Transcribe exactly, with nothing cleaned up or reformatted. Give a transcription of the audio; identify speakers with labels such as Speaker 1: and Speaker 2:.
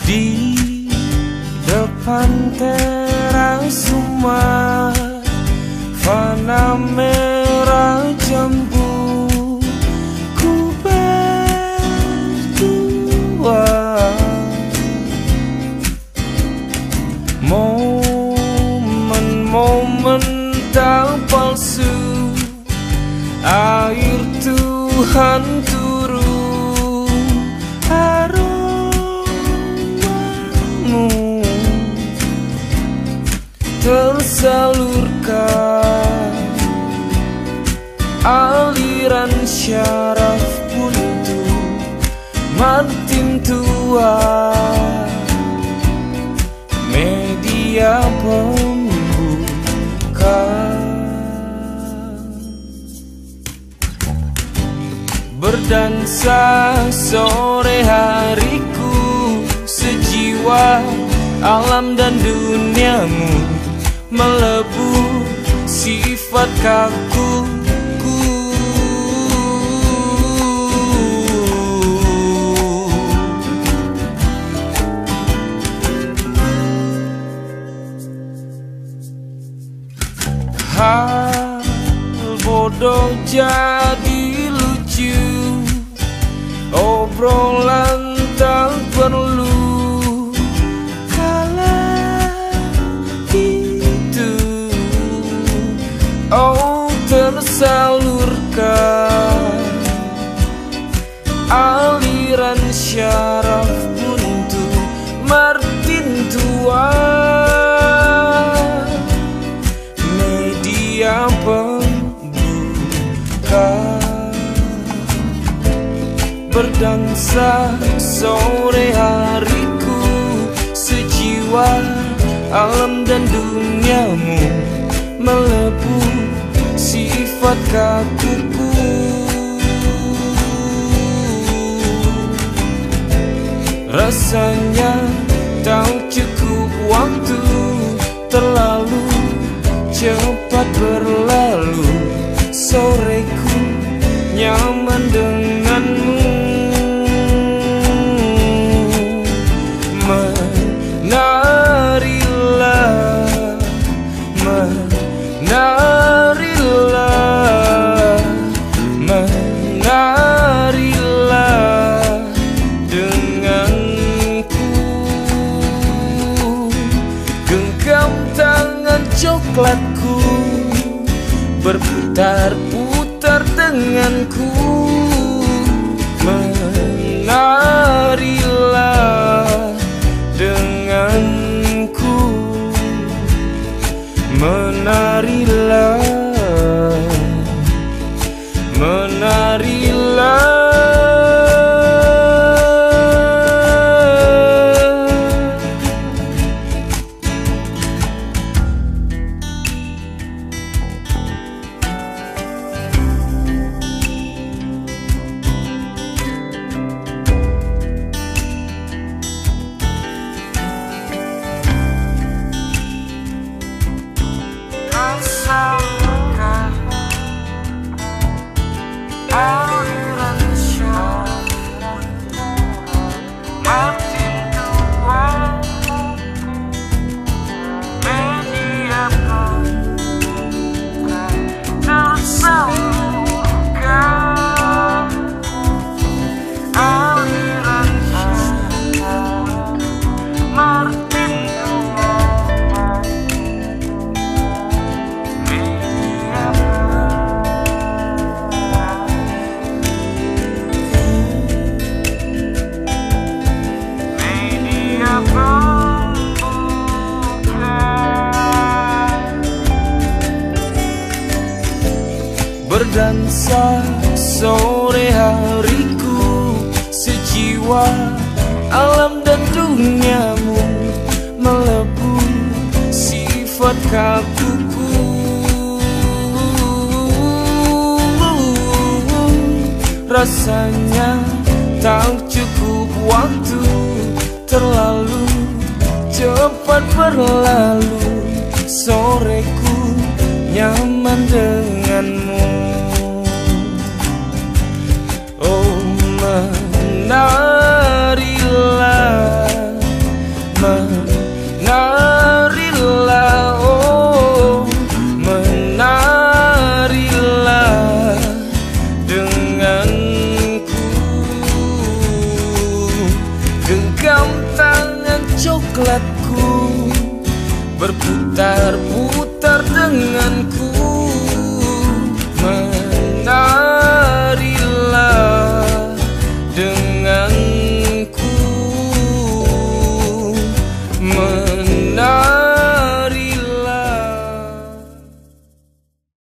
Speaker 1: Di depan teras rumah, fana merah jambu ku berdua. Momen-momen tak palsu, air Tuhan turun, aromamu tersalurkan, aliran syaraf buntu Martin tua, media pembuka. Berdansa sore hariku, sejiwa alam dan duniamu melebu sifat kakuku. Hal bodoh jadi lucu, obrolan tak perlu kala itu. Oh, tersalurkan aliran syaraf buntu Martin tua, media pembuka. Berdansa sore hariku, sejiwa alam dan duniamu melebu sifat kakuku. Rasanya tak cukup waktu, terlalu cepat berlalu. Soreku nyaman denganmu, menarilah, menarilah, menarilah denganku. Genggam tangan coklatku, berputar-putar denganku, menarilah denganku, menarilah, menarilah. Aliran syaraf Martin tua, media pembuka, tersalurkan aliran syaraf Martin tua, media berdansa sore hariku, sejiwa alam dan duniamu melebu sifat kakuku. Rasanya tak cukup waktu, terlalu cepat berlalu. Soreku nyaman denganmu, oh menarilah, putar